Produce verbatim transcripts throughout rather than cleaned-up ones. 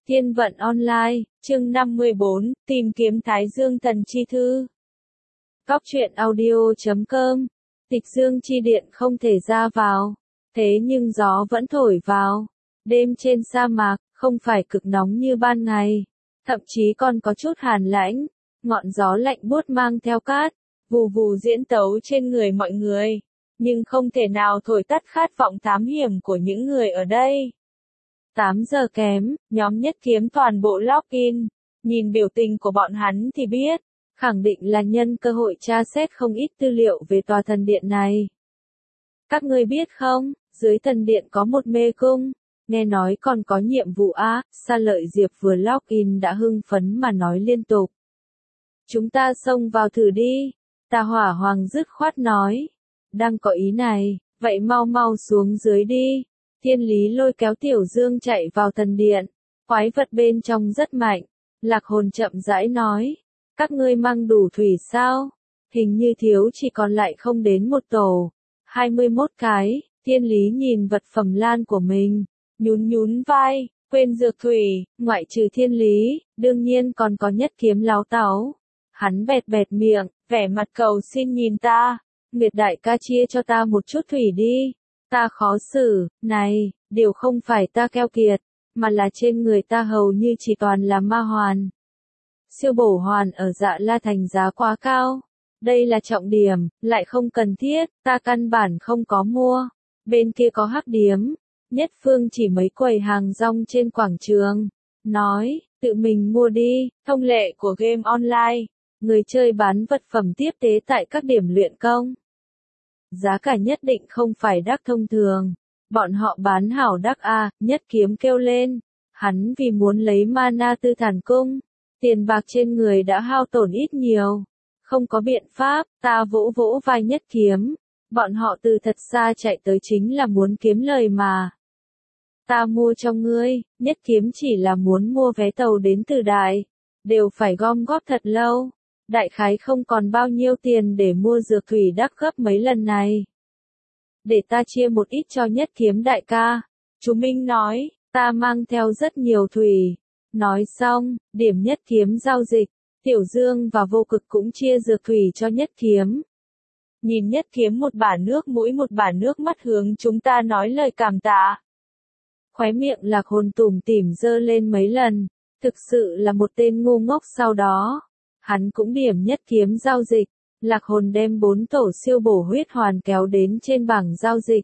Thiên vận online, chương năm mươi bốn, tìm kiếm Thái Dương thần chi thư. Cóc truyện audio chấm com. Tịch dương chi điện không thể ra vào, thế nhưng gió vẫn thổi vào. Đêm trên sa mạc, không phải cực nóng như ban ngày, thậm chí còn có chút hàn lãnh, ngọn gió lạnh buốt mang theo cát, vù vù diễn tấu trên người mọi người, nhưng không thể nào thổi tắt khát vọng thám hiểm của những người ở đây. tám giờ kém, nhóm Nhất Kiếm toàn bộ login, nhìn biểu tình của bọn hắn thì biết, khẳng định là nhân cơ hội tra xét không ít tư liệu về tòa thần điện này. Các ngươi biết không, dưới thần điện có một mê cung, nghe nói còn có nhiệm vụ á, Sa Lợi Diệp vừa login đã hưng phấn mà nói liên tục. Chúng ta xông vào thử đi, Tà Hỏa Hoàng dứt khoát nói. Đang có ý này, vậy mau mau xuống dưới đi. Thiên Lý lôi kéo Tiểu Dương chạy vào thần điện, quái vật bên trong rất mạnh. Lạc Hồn chậm rãi nói, các ngươi mang đủ thủy sao? Hình như thiếu chỉ còn lại không đến một tổ, hai mươi mốt cái. Thiên Lý nhìn vật phẩm lan của mình, nhún nhún vai, quên dược thủy, ngoại trừ Thiên Lý, đương nhiên còn có Nhất Kiếm láo táo. Hắn bẹt bẹt miệng, vẻ mặt cầu xin nhìn ta, Nguyệt đại ca chia cho ta một chút thủy đi. Ta khó xử, này, điều không phải ta keo kiệt, mà là trên người ta hầu như chỉ toàn là ma hoàn. Siêu bổ hoàn ở Dạ La Thành giá quá cao. Đây là trọng điểm, lại không cần thiết, ta căn bản không có mua. Bên kia có hắc điếm, Nhất Phương chỉ mấy quầy hàng rong trên quảng trường. Nói, tự mình mua đi, thông lệ của game online. Người chơi bán vật phẩm tiếp tế tại các điểm luyện công. Giá cả nhất định không phải đắt thông thường. Bọn họ bán hảo đắt a, Nhất Kiếm kêu lên. Hắn vì muốn lấy mana tư thản cung. Tiền bạc trên người đã hao tổn ít nhiều. Không có biện pháp, ta vỗ vỗ vai Nhất Kiếm. Bọn họ từ thật xa chạy tới chính là muốn kiếm lời mà. Ta mua cho ngươi, Nhất Kiếm chỉ là muốn mua vé tàu đến Từ Đại. Đều phải gom góp thật lâu. Đại khái không còn bao nhiêu tiền để mua dược thủy đắt gấp mấy lần này. Để ta chia một ít cho Nhất Kiếm đại ca. Chú Minh nói, ta mang theo rất nhiều thủy. Nói xong, điểm Nhất Kiếm giao dịch, Tiểu Dương và Vô Cực cũng chia dược thủy cho Nhất Kiếm. Nhìn Nhất Kiếm một bả nước mũi một bả nước mắt hướng chúng ta nói lời cảm tạ. Khóe miệng Lạc Hồn tủm tỉm giơ lên mấy lần, thực sự là một tên ngu ngốc. Sau đó hắn cũng điểm Nhất Kiếm giao dịch, Lạc Hồn đem bốn tổ siêu bổ huyết hoàn kéo đến trên bảng giao dịch.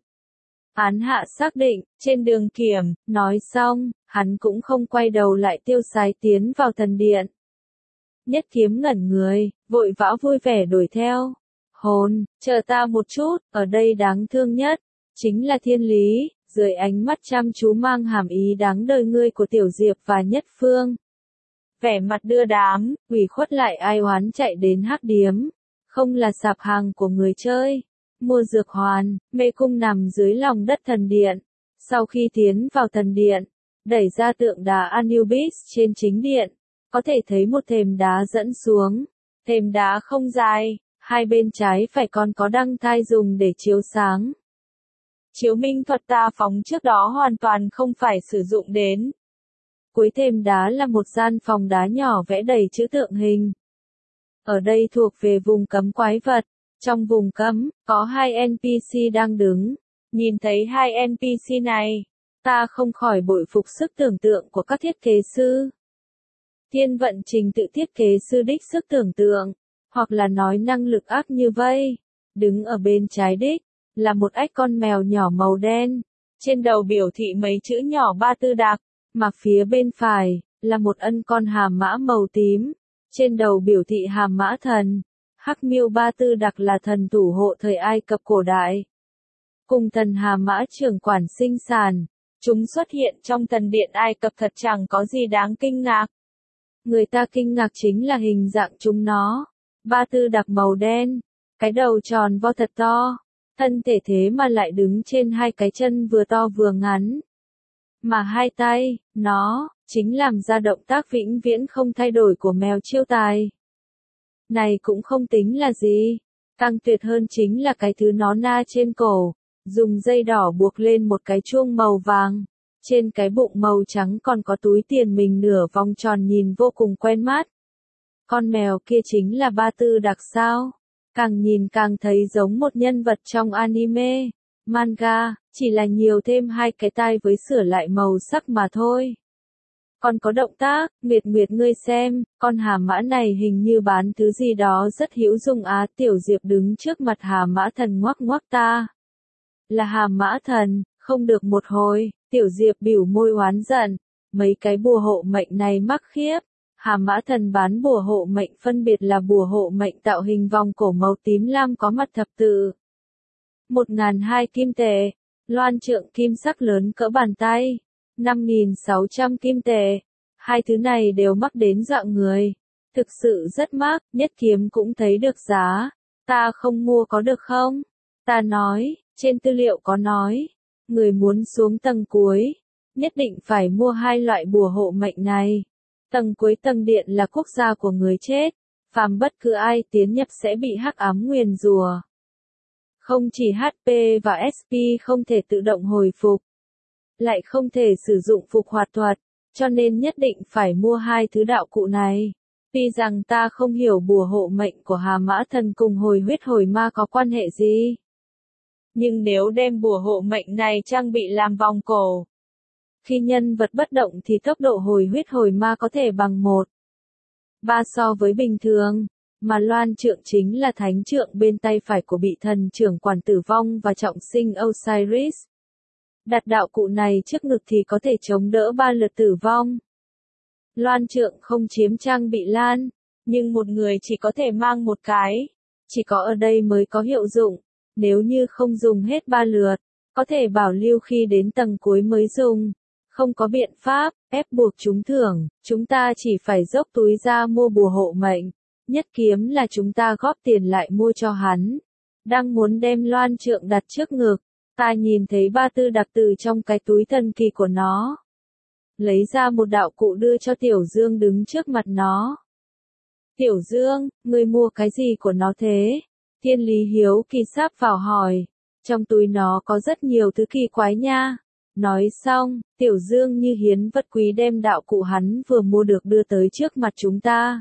Án hạ xác định, trên đường kiểm, nói xong, hắn cũng không quay đầu lại tiêu sái tiến vào thần điện. Nhất Kiếm ngẩn người, vội vã vui vẻ đuổi theo. Hồn, chờ ta một chút, ở đây đáng thương nhất, chính là Thiên Lý, dưới ánh mắt chăm chú mang hàm ý đáng đời ngươi của Tiểu Diệp và Nhất Phương. Vẻ mặt đưa đám, ủy khuất lại ai oán chạy đến hắc điếm. Không là sạp hàng của người chơi. Mua dược hoàn, mê cung nằm dưới lòng đất thần điện. Sau khi tiến vào thần điện, đẩy ra tượng đá Anubis trên chính điện. Có thể thấy một thềm đá dẫn xuống. Thềm đá không dài, hai bên trái phải còn có đăng thai dùng để chiếu sáng. Chiếu minh thuật ta phóng trước đó hoàn toàn không phải sử dụng đến. Cuối thềm đá là một gian phòng đá nhỏ vẽ đầy chữ tượng hình. Ở đây thuộc về vùng cấm quái vật. Trong vùng cấm, có hai en pê xê đang đứng. Nhìn thấy hai en pê xê này, ta không khỏi bội phục sức tưởng tượng của các thiết kế sư. Thiên vận trình tự thiết kế sư đích sức tưởng tượng, hoặc là nói năng lực ác như vây. Đứng ở bên trái đích, là một ếch con mèo nhỏ màu đen. Trên đầu biểu thị mấy chữ nhỏ Ba Tư Đặc. Mà phía bên phải, là một ân con hàm mã màu tím. Trên đầu biểu thị hàm mã thần. Hắc miêu Ba Tư Đặc là thần thủ hộ thời Ai Cập cổ đại. Cùng thần hàm mã trưởng quản sinh sản. Chúng xuất hiện trong thần điện Ai Cập thật chẳng có gì đáng kinh ngạc. Người ta kinh ngạc chính là hình dạng chúng nó. Ba Tư Đặc màu đen. Cái đầu tròn vo thật to. Thân thể thế mà lại đứng trên hai cái chân vừa to vừa ngắn. Mà hai tay, nó, chính làm ra động tác vĩnh viễn không thay đổi của mèo chiêu tài. Này cũng không tính là gì. Càng tuyệt hơn chính là cái thứ nó na trên cổ, dùng dây đỏ buộc lên một cái chuông màu vàng. Trên cái bụng màu trắng còn có túi tiền mình nửa vòng tròn nhìn vô cùng quen mắt. Con mèo kia chính là Ba Tư Đặc sao? Càng nhìn càng thấy giống một nhân vật trong anime, manga, chỉ là nhiều thêm hai cái tai với sửa lại màu sắc mà thôi. Còn có động tác, Nguyệt Nguyệt ngươi xem, con hà mã này hình như bán thứ gì đó rất hữu dụng á. Tiểu Diệp đứng trước mặt hà mã thần ngoắc ngoắc ta. Là hà mã thần, không được một hồi, Tiểu Diệp bỉu môi oán giận, mấy cái bùa hộ mệnh này mắc khiếp. Hà mã thần bán bùa hộ mệnh phân biệt là bùa hộ mệnh tạo hình vòng cổ màu tím lam có mặt thập tự. Một ngàn hai kim tệ, loan trượng kim sắc lớn cỡ bàn tay. Năm nghìn sáu trăm kim tệ. Hai thứ này đều mắc đến dọa người. Thực sự rất mắc, Nhất Kiếm cũng thấy được giá. Ta không mua có được không? Ta nói, trên tư liệu có nói, người muốn xuống tầng cuối, nhất định phải mua hai loại bùa hộ mệnh này. Tầng cuối tầng điện là quốc gia của người chết, phàm bất cứ ai tiến nhập sẽ bị hắc ám nguyền rủa. Không chỉ hát pê và ét pê không thể tự động hồi phục, lại không thể sử dụng phục hoạt thuật, cho nên nhất định phải mua hai thứ đạo cụ này. Tuy rằng ta không hiểu bùa hộ mệnh của Hà Mã Thần cùng hồi huyết hồi ma có quan hệ gì, nhưng nếu đem bùa hộ mệnh này trang bị làm vòng cổ, khi nhân vật bất động thì tốc độ hồi huyết hồi ma có thể bằng một ba so với bình thường, mà loan trượng chính là thánh trượng bên tay phải của bị thần trưởng quản tử vong và trọng sinh Osiris. Đặt đạo cụ này trước ngực thì có thể chống đỡ ba lượt tử vong. Loan trượng không chiếm trang bị lan, nhưng một người chỉ có thể mang một cái, chỉ có ở đây mới có hiệu dụng. Nếu như không dùng hết ba lượt, có thể bảo lưu khi đến tầng cuối mới dùng. Không có biện pháp, ép buộc chúng thưởng, chúng ta chỉ phải dốc túi ra mua bùa hộ mệnh. Nhất Kiếm là chúng ta góp tiền lại mua cho hắn. Đang muốn đem loan trượng đặt trước ngực, ta nhìn thấy Ba Tư Đặc từ trong cái túi thần kỳ của nó, lấy ra một đạo cụ đưa cho Tiểu Dương đứng trước mặt nó. Tiểu Dương, ngươi mua cái gì của nó thế? Thiên Lý hiếu kỳ sáp vào hỏi. Trong túi nó có rất nhiều thứ kỳ quái nha. Nói xong, Tiểu Dương như hiến vật quý đem đạo cụ hắn vừa mua được đưa tới trước mặt chúng ta.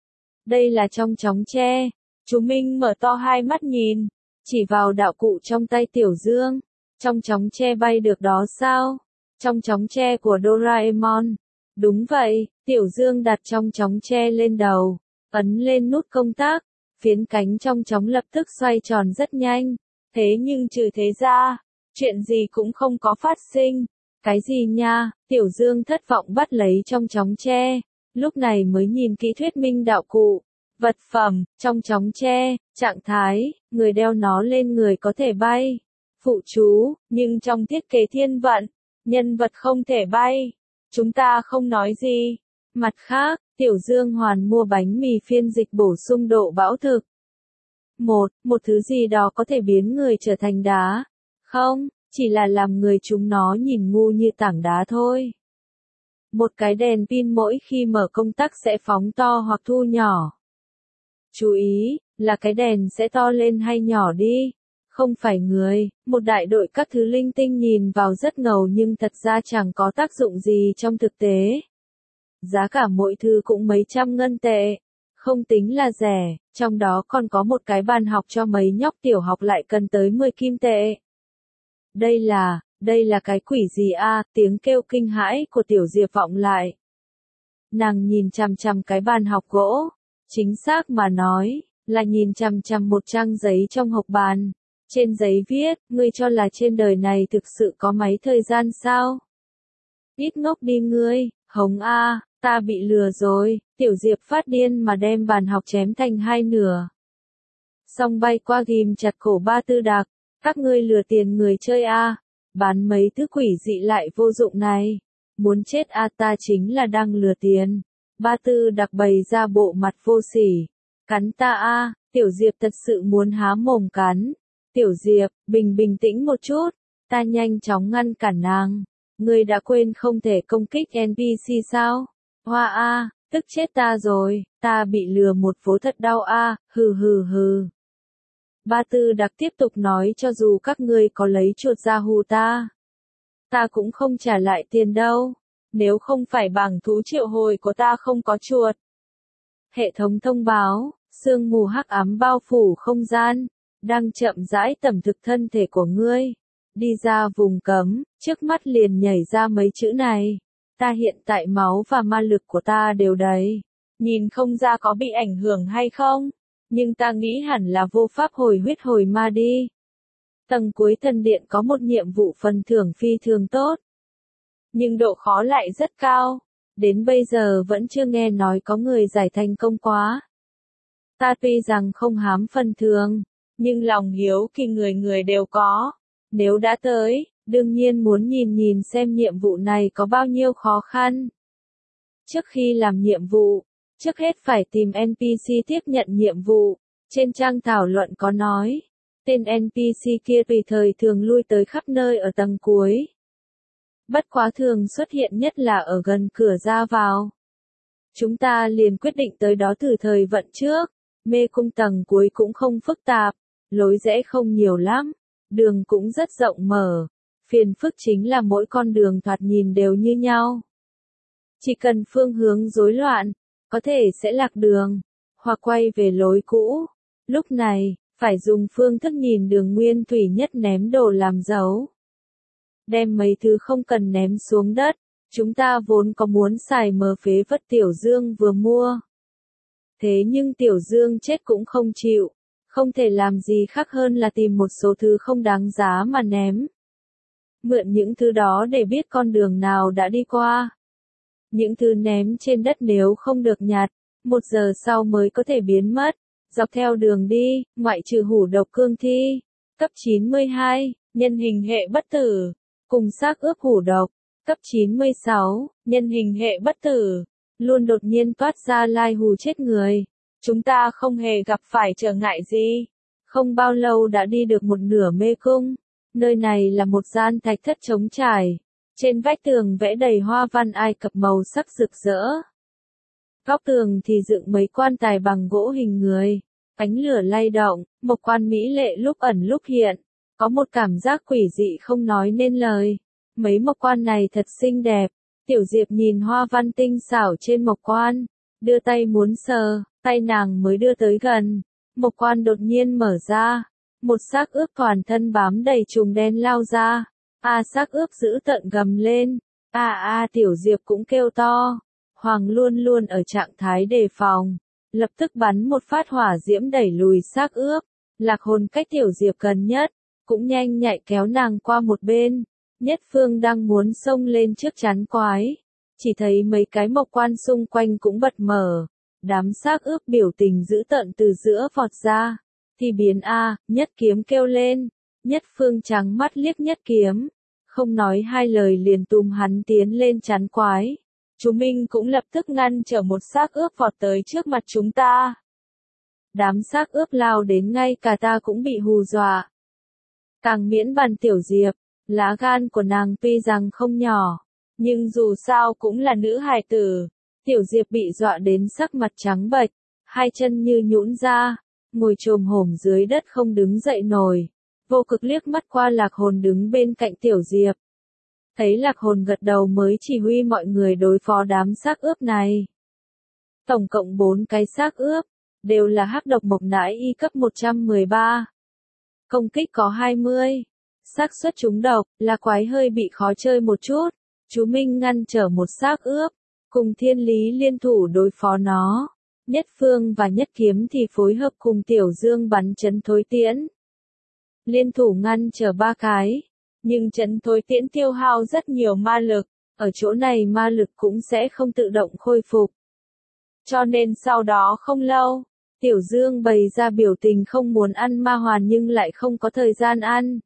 Đây là trong chóng tre. Chú Minh mở to hai mắt nhìn, chỉ vào đạo cụ trong tay Tiểu Dương. Trong chóng tre bay được đó sao? Trong chóng tre của Doraemon. Đúng vậy, Tiểu Dương đặt trong chóng tre lên đầu, ấn lên nút công tắc, phiến cánh trong chóng lập tức xoay tròn rất nhanh. Thế nhưng trừ thế ra, chuyện gì cũng không có phát sinh. Cái gì nha? Tiểu Dương thất vọng bắt lấy trong chóng tre, lúc này mới nhìn kỹ thuyết minh đạo cụ. Vật phẩm, trong chóng tre, trạng thái, người đeo nó lên người có thể bay. Phụ chú, nhưng trong thiết kế thiên vận, nhân vật không thể bay. Chúng ta không nói gì. Mặt khác, Tiểu Dương hoàn mua bánh mì phiên dịch bổ sung độ bão thực. Một, một thứ gì đó có thể biến người trở thành đá. Không, chỉ là làm người chúng nó nhìn ngu như tảng đá thôi. Một cái đèn pin mỗi khi mở công tắc sẽ phóng to hoặc thu nhỏ. Chú ý, là cái đèn sẽ to lên hay nhỏ đi. Không phải người, một đại đội các thứ linh tinh nhìn vào rất ngầu nhưng thật ra chẳng có tác dụng gì trong thực tế. Giá cả mỗi thứ cũng mấy trăm ngân tệ. Không tính là rẻ, trong đó còn có một cái bàn học cho mấy nhóc tiểu học lại cần tới mười kim tệ. Đây là, đây là cái quỷ gì a? Tiếng kêu kinh hãi của Tiểu Diệp vọng lại. Nàng nhìn chằm chằm cái bàn học gỗ, chính xác mà nói, là nhìn chằm chằm một trang giấy trong hộc bàn. Trên giấy viết, ngươi cho là trên đời này thực sự có máy thời gian sao? Ít ngốc đi ngươi, Hồng A, ta bị lừa rồi. Tiểu Diệp phát điên mà đem bàn học chém thành hai nửa. Xong bay qua ghim chặt cổ Ba Tư Đặc, các ngươi lừa tiền người chơi a, bán mấy thứ quỷ dị lại vô dụng này. Muốn chết a, ta chính là đang lừa tiền. Ba Tư Đặc bày ra bộ mặt vô sỉ. Cắn ta a, Tiểu Diệp thật sự muốn há mồm cắn. Tiểu Diệp, bình bình tĩnh một chút, ta nhanh chóng ngăn cản nàng. Ngươi đã quên không thể công kích en pê xê sao? Hoa a, tức chết ta rồi, ta bị lừa một vố thật đau a, hừ hừ hừ. Ba Tư Đặc tiếp tục nói cho dù các ngươi có lấy chuột ra hù ta, Ta cũng không trả lại tiền đâu. Nếu không phải bảng thú triệu hồi của ta không có chuột. Hệ thống thông báo, sương mù hắc ám bao phủ không gian, đang chậm rãi tẩm thực thân thể của ngươi. Đi ra vùng cấm, trước mắt liền nhảy ra mấy chữ này. Ta hiện tại máu và ma lực của ta đều đầy. Nhìn không ra có bị ảnh hưởng hay không, nhưng ta nghĩ hẳn là vô pháp hồi huyết hồi ma đi. Tầng cuối thần điện có một nhiệm vụ phần thưởng phi thường tốt. Nhưng độ khó lại rất cao. Đến bây giờ vẫn chưa nghe nói có người giải thành công quá. Ta tuy rằng không hám phần thưởng, nhưng lòng hiếu kỳ người người đều có. Nếu đã tới, đương nhiên muốn nhìn nhìn xem nhiệm vụ này có bao nhiêu khó khăn. Trước khi làm nhiệm vụ, trước hết phải tìm en pê xê tiếp nhận nhiệm vụ. Trên trang thảo luận có nói, tên en pê xê kia tùy thời thường lui tới khắp nơi ở tầng cuối. Bất quá thường xuất hiện nhất là ở gần cửa ra vào. Chúng ta liền quyết định tới đó thử thời vận trước. Mê cung tầng cuối cũng không phức tạp, lối rẽ không nhiều lắm, đường cũng rất rộng mở. Phiền phức chính là mỗi con đường thoạt nhìn đều như nhau. Chỉ cần phương hướng rối loạn, có thể sẽ lạc đường, hoặc quay về lối cũ. Lúc này, phải dùng phương thức nhìn đường nguyên thủy nhất ném đồ làm dấu. Đem mấy thứ không cần ném xuống đất, chúng ta vốn có muốn xài mờ phế vật Tiểu Dương vừa mua. Thế nhưng Tiểu Dương chết cũng không chịu, không thể làm gì khác hơn là tìm một số thứ không đáng giá mà ném. Mượn những thứ đó để biết con đường nào đã đi qua. Những thứ ném trên đất nếu không được nhặt, một giờ sau mới có thể biến mất. Dọc theo đường đi, ngoại trừ hủ độc cương thi, cấp chín mươi hai, nhân hình hệ bất tử, cùng xác ướp hủ độc, cấp chín mươi sáu, nhân hình hệ bất tử, luôn đột nhiên toát ra lai hù chết người. Chúng ta không hề gặp phải trở ngại gì. Không bao lâu đã đi được một nửa mê cung. Nơi này là một gian thạch thất trống trải. Trên vách tường vẽ đầy hoa văn Ai Cập màu sắc rực rỡ. Góc tường thì dựng mấy quan tài bằng gỗ hình người. Ánh lửa lay động, một quan mỹ lệ lúc ẩn lúc hiện. Có một cảm giác quỷ dị không nói nên lời. Mấy mộc quan này thật xinh đẹp. Tiểu Diệp nhìn hoa văn tinh xảo trên mộc quan. Đưa tay muốn sờ, tay nàng mới đưa tới gần. Mộc quan đột nhiên mở ra. Một xác ướp toàn thân bám đầy trùng đen lao ra. A xác ướp giữ tận gầm lên. A a Tiểu Diệp cũng kêu to. Hoàng luôn luôn ở trạng thái đề phòng. Lập tức bắn một phát hỏa diễm đẩy lùi xác ướp. Lạc Hồn cách Tiểu Diệp gần nhất. Cũng nhanh nhạy kéo nàng qua một bên. Nhất Phương đang muốn xông lên trước chắn quái. Chỉ thấy mấy cái mộc quan xung quanh cũng bật mở. Đám xác ướp biểu tình dữ tợn từ giữa vọt ra. Thì biến A, Nhất Kiếm kêu lên. Nhất Phương trắng mắt liếc Nhất Kiếm. Không nói hai lời liền tùm hắn tiến lên chắn quái. Chú Minh cũng lập tức ngăn trở một xác ướp vọt tới trước mặt chúng ta. Đám xác ướp lao đến ngay cả ta cũng bị hù dọa. Càng miễn bàn Tiểu Diệp, lá gan của nàng tuy rằng không nhỏ, nhưng dù sao cũng là nữ hài tử. Tiểu Diệp bị dọa đến sắc mặt trắng bệch, hai chân như nhũn ra, ngồi chồm hổm dưới đất không đứng dậy nổi. Vô Cực liếc mắt qua Lạc Hồn đứng bên cạnh Tiểu Diệp. Thấy Lạc Hồn gật đầu mới chỉ huy mọi người đối phó đám xác ướp này. Tổng cộng bốn cái xác ướp, đều là hắc độc mộc nãi y cấp một trăm mười ba. Công kích có hai mươi. Xác suất trúng độc, là quái hơi bị khó chơi một chút. Chú Minh ngăn trở một xác ướp, cùng Thiên Lý liên thủ đối phó nó. Nhất Phương và Nhất Kiếm thì phối hợp cùng Tiểu Dương bắn chấn thối tiễn. Liên thủ ngăn trở ba cái, nhưng chấn thối tiễn tiêu hao rất nhiều ma lực, ở chỗ này ma lực cũng sẽ không tự động khôi phục. Cho nên sau đó không lâu, Tiểu Dương bày ra biểu tình không muốn ăn ma hoàn nhưng lại không có thời gian ăn.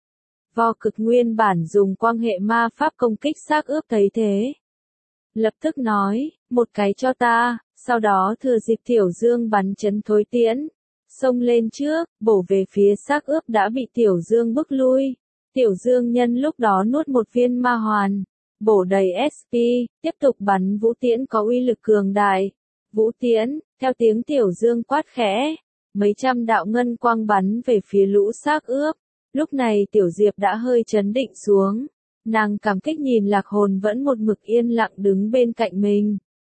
Vô Cực nguyên bản dùng quang hệ ma pháp công kích xác ướp thấy thế. Lập tức nói, một cái cho ta, sau đó thừa dịp Tiểu Dương bắn chấn thối tiễn. Xông lên trước, bổ về phía xác ướp đã bị Tiểu Dương bức lui. Tiểu Dương nhân lúc đó nuốt một viên ma hoàn. Bổ đầy ét pê, tiếp tục bắn vũ tiễn có uy lực cường đại. Vũ tiễn, theo tiếng Tiểu Dương quát khẽ. Mấy trăm đạo ngân quang bắn về phía lũ xác ướp. Lúc này Tiểu Diệp đã hơi chấn định xuống. Nàng cảm kích nhìn Lạc Hồn vẫn một mực yên lặng đứng bên cạnh mình.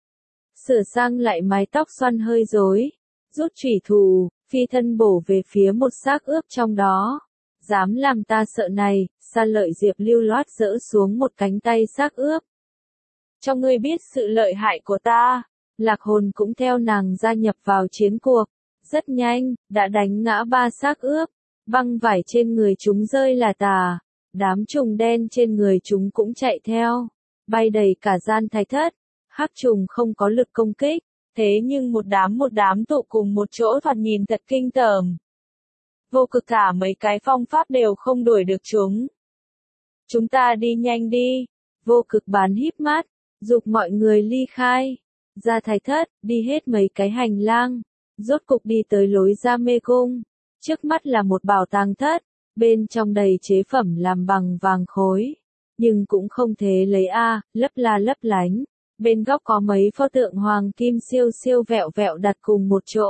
Sửa sang lại mái tóc xoăn hơi rối, rút chủy thủ, phi thân bổ về phía một xác ướp trong đó. Dám làm ta sợ này, Sa Lợi Diệp lưu loát dỡ xuống một cánh tay xác ướp. Cho ngươi biết sự lợi hại của ta. Lạc Hồn cũng theo nàng gia nhập vào chiến cuộc. Rất nhanh, đã đánh ngã ba xác ướp. Băng vải trên người chúng rơi là tả. Đám trùng đen trên người chúng cũng chạy theo. Bay đầy cả gian thạch thất. Hắc trùng không có lực công kích. Thế nhưng một đám một đám tụ cùng một chỗ thoạt nhìn thật kinh tởm. Vô Cực cả mấy cái phong pháp đều không đuổi được chúng. Chúng ta đi nhanh đi. Vô Cực bán híp mắt, giục mọi người ly khai. Ra thạch thất, đi hết mấy cái hành lang. Rốt cục đi tới lối ra mê cung. Trước mắt là một bảo tàng thất. Bên trong đầy chế phẩm làm bằng vàng khối. Nhưng cũng không thể lấy a, lấp la lấp lánh. Bên góc có mấy pho tượng hoàng kim siêu siêu vẹo vẹo đặt cùng một chỗ.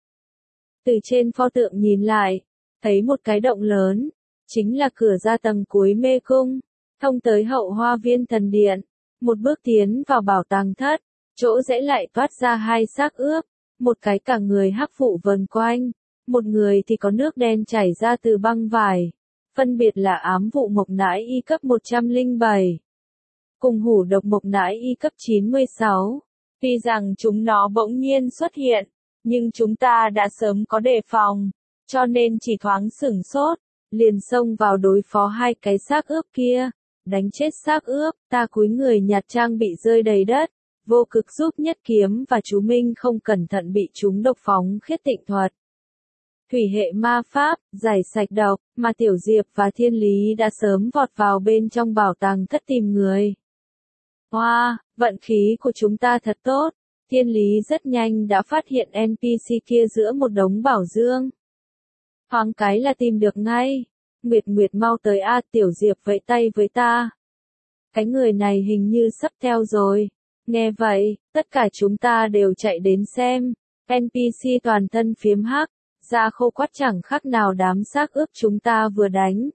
Từ trên pho tượng nhìn lại, thấy một cái động lớn, chính là cửa ra tầng cuối mê cung, thông tới hậu hoa viên thần điện. Một bước tiến vào bảo tàng thất, chỗ rẽ lại toát ra hai xác ướp, một cái cả người hắc vụ vần quanh, một người thì có nước đen chảy ra từ băng vải, phân biệt là ám vụ mộc nãi y cấp một trăm lẻ bảy. Cùng hủ độc mộc nãi y cấp chín mươi sáu. Tuy rằng chúng nó bỗng nhiên xuất hiện, nhưng chúng ta đã sớm có đề phòng, cho nên chỉ thoáng sửng sốt, liền xông vào đối phó hai cái xác ướp kia, đánh chết xác ướp, ta cúi người nhặt trang bị rơi đầy đất, Vô Cực giúp Nhất Kiếm và chú Minh không cẩn thận bị chúng độc phóng khiết tịnh thuật. Thủy hệ ma pháp, giải sạch độc, mà Tiểu Diệp và Thiên Lý đã sớm vọt vào bên trong bảo tàng thất tìm người. Hoa, wow, vận khí của chúng ta thật tốt. Thiên Lý rất nhanh đã phát hiện en pê xê kia giữa một đống bảo dương. Thoáng cái là tìm được ngay. Nguyệt Nguyệt mau tới a, Tiểu Diệp vẫy tay với ta. Cái người này hình như sắp theo rồi. Nghe vậy, tất cả chúng ta đều chạy đến xem. en pê xê toàn thân phiếm hắc, da khô quắt chẳng khác nào đám xác ướp chúng ta vừa đánh.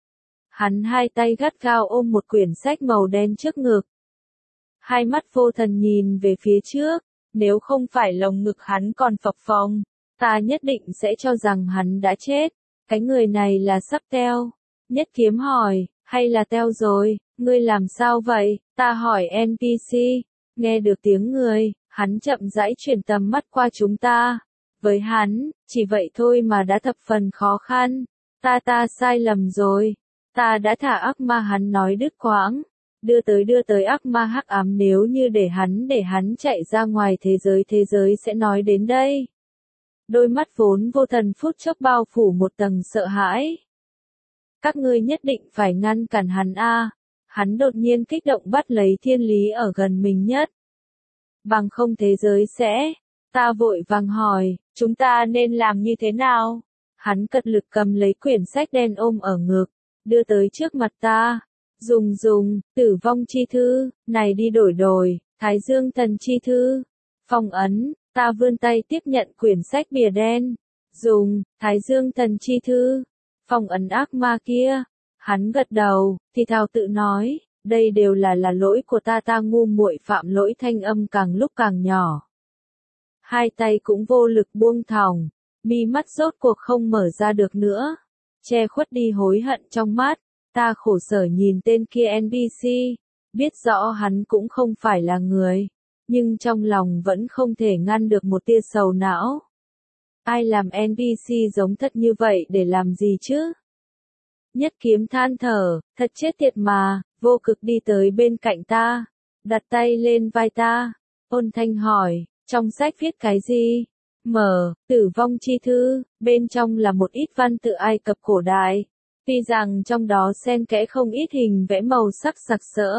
Hắn hai tay gắt gao ôm một quyển sách màu đen trước ngực. Hai mắt vô thần nhìn về phía trước, nếu không phải lồng ngực hắn còn phập phồng, ta nhất định sẽ cho rằng hắn đã chết. Cái người này là sắp teo. Nhất Kiếm hỏi, hay là teo rồi, ngươi làm sao vậy? Ta hỏi en pê xê, nghe được tiếng người, hắn chậm rãi chuyển tầm mắt qua chúng ta. Với hắn, chỉ vậy thôi mà đã thập phần khó khăn. Ta ta sai lầm rồi. Ta đã thả ác ma, hắn nói đứt quãng. Đưa tới đưa tới ác ma hắc ám, nếu như để hắn để hắn chạy ra ngoài thế giới thế giới sẽ nói đến đây. Đôi mắt vốn vô thần phút chốc bao phủ một tầng sợ hãi. Các ngươi nhất định phải ngăn cản hắn a. Hắn đột nhiên kích động bắt lấy Thiên Lý ở gần mình nhất. Bằng không thế giới sẽ. Ta vội vàng hỏi, chúng ta nên làm như thế nào? Hắn cật lực cầm lấy quyển sách đen ôm ở ngực, đưa tới trước mặt ta. Dùng dùng, tử vong chi thư, này đi đổi đổi, Thái Dương thần chi thư. Phong ấn, ta vươn tay tiếp nhận quyển sách bìa đen. Dùng, Thái Dương thần chi thư. Phong ấn ác ma kia. Hắn gật đầu, thì thào tự nói, đây đều là là lỗi của ta, ta ngu muội phạm lỗi, thanh âm càng lúc càng nhỏ. Hai tay cũng vô lực buông thòng, mi mắt rốt cuộc không mở ra được nữa. Che khuất đi hối hận trong mắt, ta khổ sở nhìn tên kia en pê xê, biết rõ hắn cũng không phải là người, nhưng trong lòng vẫn không thể ngăn được một tia sầu não. Ai làm en pê xê giống thật như vậy để làm gì chứ? Nhất Kiếm than thở, thật chết tiệt mà. Vô Cực đi tới bên cạnh ta, đặt tay lên vai ta, ôn thanh hỏi, trong sách viết cái gì? Mở, tử vong chi thư, bên trong là một ít văn tự Ai Cập cổ đại, tuy rằng trong đó xen kẽ không ít hình vẽ màu sắc sặc sỡ,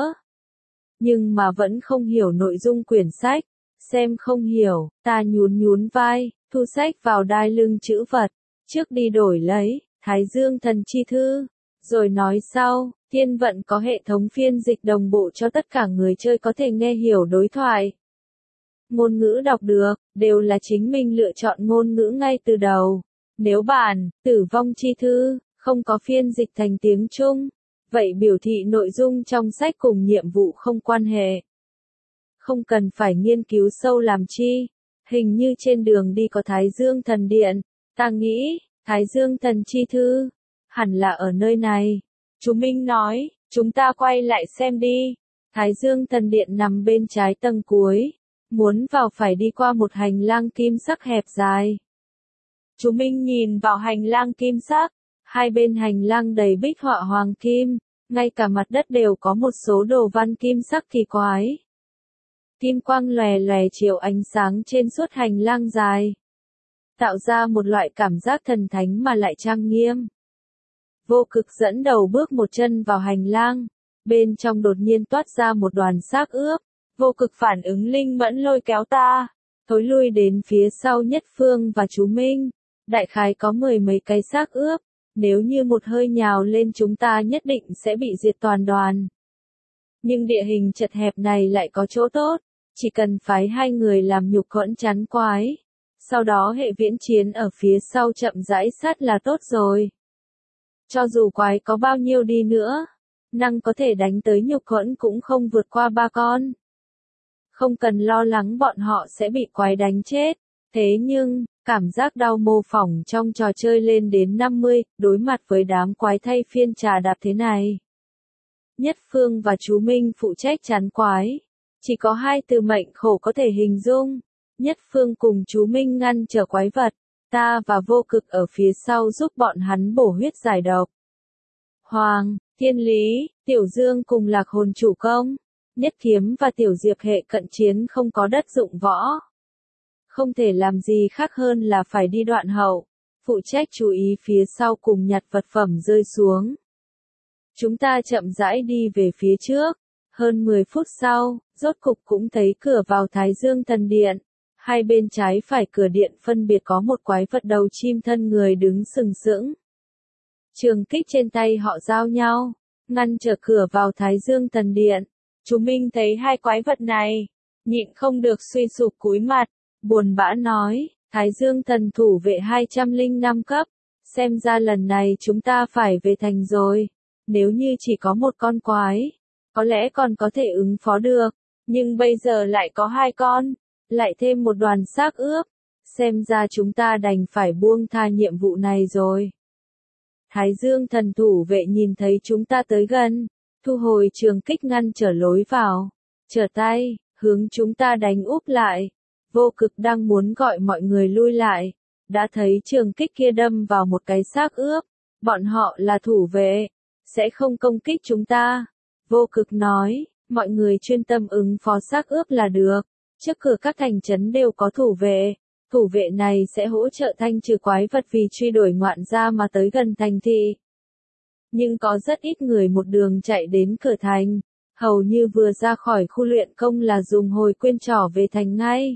nhưng mà vẫn không hiểu nội dung quyển sách. Xem không hiểu, ta nhún nhún vai, thu sách vào đai lưng chữ vật, trước đi đổi lấy Thái Dương thần chi thư, rồi nói sau. Thiên Vận có hệ thống phiên dịch đồng bộ cho tất cả người chơi có thể nghe hiểu đối thoại. Ngôn ngữ đọc được, đều là chính mình lựa chọn ngôn ngữ ngay từ đầu. Nếu bản, tử vong chi thư, không có phiên dịch thành tiếng Trung, vậy biểu thị nội dung trong sách cùng nhiệm vụ không quan hệ. Không cần phải nghiên cứu sâu làm chi. Hình như trên đường đi có Thái Dương Thần Điện, ta nghĩ, Thái Dương Thần Chi Thư, hẳn là ở nơi này. Chú Minh nói, chúng ta quay lại xem đi. Thái Dương Thần Điện nằm bên trái tầng cuối, muốn vào phải đi qua một hành lang kim sắc hẹp dài. Chú Minh nhìn vào hành lang kim sắc, hai bên hành lang đầy bích họa hoàng kim, ngay cả mặt đất đều có một số đồ văn kim sắc kỳ quái. Kim quang lòe lòe chiếu ánh sáng trên suốt hành lang dài, tạo ra một loại cảm giác thần thánh mà lại trang nghiêm. Vô Cực dẫn đầu bước một chân vào hành lang, bên trong đột nhiên toát ra một đoàn xác ướp. Vô Cực phản ứng linh mẫn lôi kéo ta, thối lui đến phía sau Nhất Phương và chú Minh. Đại khái có mười mấy cái xác ướp, nếu như một hơi nhào lên chúng ta nhất định sẽ bị diệt toàn đoàn. Nhưng địa hình chật hẹp này lại có chỗ tốt, chỉ cần phái hai người làm nhục hỗn chắn quái. Sau đó hệ viễn chiến ở phía sau chậm rãi sát là tốt rồi. Cho dù quái có bao nhiêu đi nữa, năng có thể đánh tới nhục hỗn cũng không vượt qua ba con. Không cần lo lắng bọn họ sẽ bị quái đánh chết. Thế nhưng, cảm giác đau mô phỏng trong trò chơi lên đến năm mươi, đối mặt với đám quái thay phiên trà đạp thế này. Nhất Phương và chú Minh phụ trách chắn quái. Chỉ có hai từ mệnh khổ có thể hình dung. Nhất Phương cùng chú Minh ngăn trở quái vật. Ta và Vô Cực ở phía sau giúp bọn hắn bổ huyết giải độc. Hoàng, Thiên Lý, Tiểu Dương cùng Lạc Hồn chủ công. Nhất Kiếm và Tiểu Diệp hệ cận chiến không có đất dụng võ. Không thể làm gì khác hơn là phải đi đoạn hậu. Phụ trách chú ý phía sau cùng nhặt vật phẩm rơi xuống. Chúng ta chậm rãi đi về phía trước. Hơn mười phút sau, rốt cục cũng thấy cửa vào Thái Dương Thần Điện. Hai bên trái phải cửa điện phân biệt có một quái vật đầu chim thân người đứng sừng sững. Trường kích trên tay họ giao nhau, ngăn trở cửa vào Thái Dương Thần Điện. Chú Minh thấy hai quái vật này, nhịn không được suy sụp cúi mặt, buồn bã nói, Thái Dương Thần thủ vệ hai trăm lẻ năm cấp, xem ra lần này chúng ta phải về thành rồi. Nếu như chỉ có một con quái, có lẽ còn có thể ứng phó được, nhưng bây giờ lại có hai con, lại thêm một đoàn xác ướp, xem ra chúng ta đành phải buông tha nhiệm vụ này rồi. Thái Dương Thần thủ vệ nhìn thấy chúng ta tới gần, thu hồi trường kích ngăn trở lối vào, trở tay, hướng chúng ta đánh úp lại. Vô Cực đang muốn gọi mọi người lui lại, đã thấy trường kích kia đâm vào một cái xác ướp, bọn họ là thủ vệ, sẽ không công kích chúng ta. Vô Cực nói, mọi người chuyên tâm ứng phó xác ướp là được, trước cửa các thành trấn đều có thủ vệ, thủ vệ này sẽ hỗ trợ thanh trừ quái vật vì truy đuổi ngoạn gia mà tới gần thành thị. Nhưng có rất ít người một đường chạy đến cửa thành, hầu như vừa ra khỏi khu luyện công là dùng hồi quyên trỏ về thành ngay.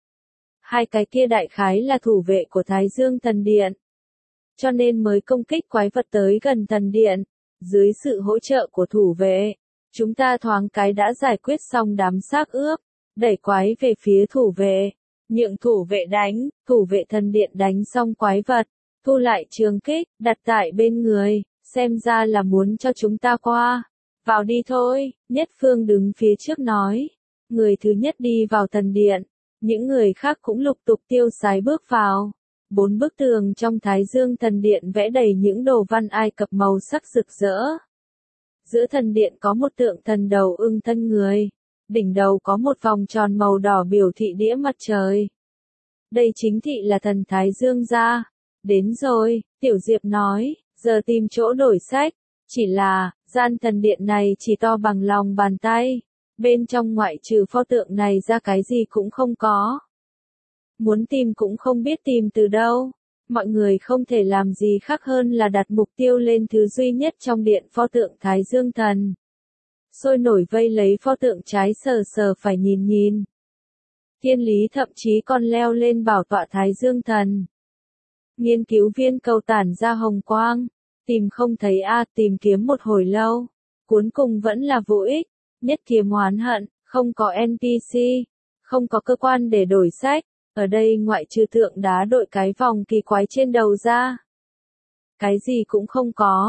Hai cái kia đại khái là thủ vệ của Thái Dương Thần Điện, cho nên mới công kích quái vật tới gần thần điện. Dưới sự hỗ trợ của thủ vệ, chúng ta thoáng cái đã giải quyết xong đám xác ướp, đẩy quái về phía thủ vệ, nhượng thủ vệ đánh, thủ vệ thần điện đánh xong quái vật, thu lại trường kích, đặt tại bên người, xem ra là muốn cho chúng ta qua. Vào đi thôi, Nhất Phương đứng phía trước nói. Người thứ nhất đi vào thần điện, những người khác cũng lục tục tiêu sái bước vào. Bốn bức tường trong Thái Dương Thần Điện vẽ đầy những đồ văn Ai Cập màu sắc rực rỡ. Giữa thần điện có một tượng thần đầu ưng thân người, đỉnh đầu có một vòng tròn màu đỏ biểu thị đĩa mặt trời. Đây chính thị là thần Thái Dương gia. Đến rồi, Tiểu Diệp nói, giờ tìm chỗ đổi sách, chỉ là, gian thần điện này chỉ to bằng lòng bàn tay, bên trong ngoại trừ pho tượng này ra cái gì cũng không có. Muốn tìm cũng không biết tìm từ đâu, mọi người không thể làm gì khác hơn là đặt mục tiêu lên thứ duy nhất trong điện pho tượng Thái Dương Thần. Sôi nổi vây lấy pho tượng trái sờ sờ phải nhìn nhìn. Thiên Lý thậm chí còn leo lên bảo tọa Thái Dương Thần. Nghiên cứu viên cầu tản ra hồng quang, tìm không thấy a, tìm kiếm một hồi lâu, cuối cùng vẫn là vô ích. Nhất Kiếm oán hận, không có en pê xê, không có cơ quan để đổi sách, ở đây ngoại trừ tượng đá đội cái vòng kỳ quái trên đầu ra, cái gì cũng không có.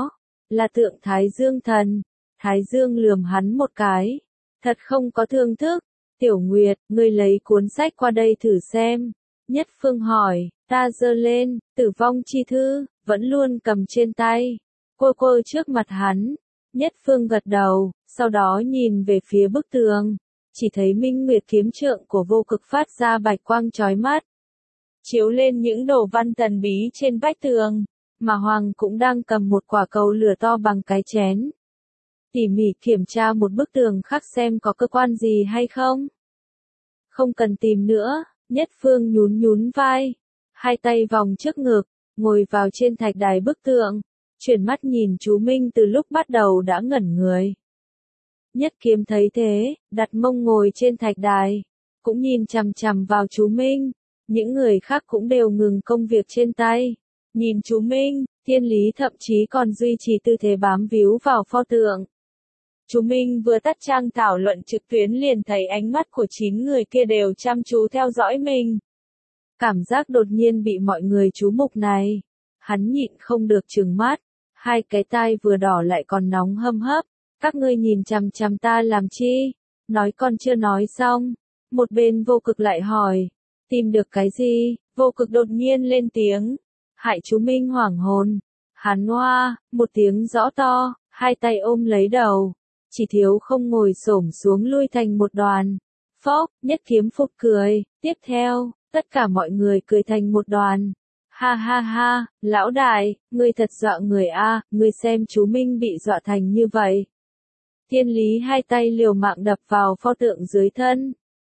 là tượng Thái Dương thần. Thái Dương lườm hắn một cái. Thật không có thương thức. Tiểu Nguyệt, ngươi lấy cuốn sách qua đây thử xem. Nhất Phương hỏi, ta giơ lên, Tử vong chi thư, vẫn luôn cầm trên tay. Cô cô trước mặt hắn. Nhất Phương gật đầu, sau đó nhìn về phía bức tường. Chỉ thấy Minh Nguyệt kiếm trượng của Vô Cực phát ra bạch quang chói mắt. Chiếu lên những đồ văn thần bí trên vách tường. Mà Hoàng cũng đang cầm một quả cầu lửa to bằng cái chén. Tỉ mỉ kiểm tra một bức tường khác xem có cơ quan gì hay không. Không cần tìm nữa, Nhất Phương nhún nhún vai. Hai tay vòng trước ngực, ngồi vào trên thạch đài bức tượng. Chuyển mắt nhìn chú Minh từ lúc bắt đầu đã ngẩn người. Nhất Kiếm thấy thế, đặt mông ngồi trên thạch đài. Cũng nhìn chằm chằm vào chú Minh. Những người khác cũng đều ngừng công việc trên tay. Nhìn chú Minh, Thiên Lý thậm chí còn duy trì tư thế bám víu vào pho tượng. Chú Minh vừa tắt trang thảo luận trực tuyến liền thấy ánh mắt của chín người kia đều chăm chú theo dõi mình. Cảm giác đột nhiên bị mọi người chú mục này. Hắn nhịn không được trừng mắt. Hai cái tai vừa đỏ lại còn nóng hâm hấp. Các ngươi nhìn chằm chằm ta làm chi? Nói còn chưa nói xong. Một bên Vô Cực lại hỏi. Tìm được cái gì? Vô Cực đột nhiên lên tiếng. Hại chú Minh hoảng hồn. Hắn hoa, một tiếng rõ to, hai tay ôm lấy đầu. Chỉ thiếu không ngồi xổm xuống lui thành một đoàn. Phốc, Nhất Kiếm phụt cười. Tiếp theo, tất cả mọi người cười thành một đoàn. Ha ha ha, lão đại, ngươi thật dọa người a, ngươi xem chú Minh bị dọa thành như vậy. Thiên Lý hai tay liều mạng đập vào pho tượng dưới thân.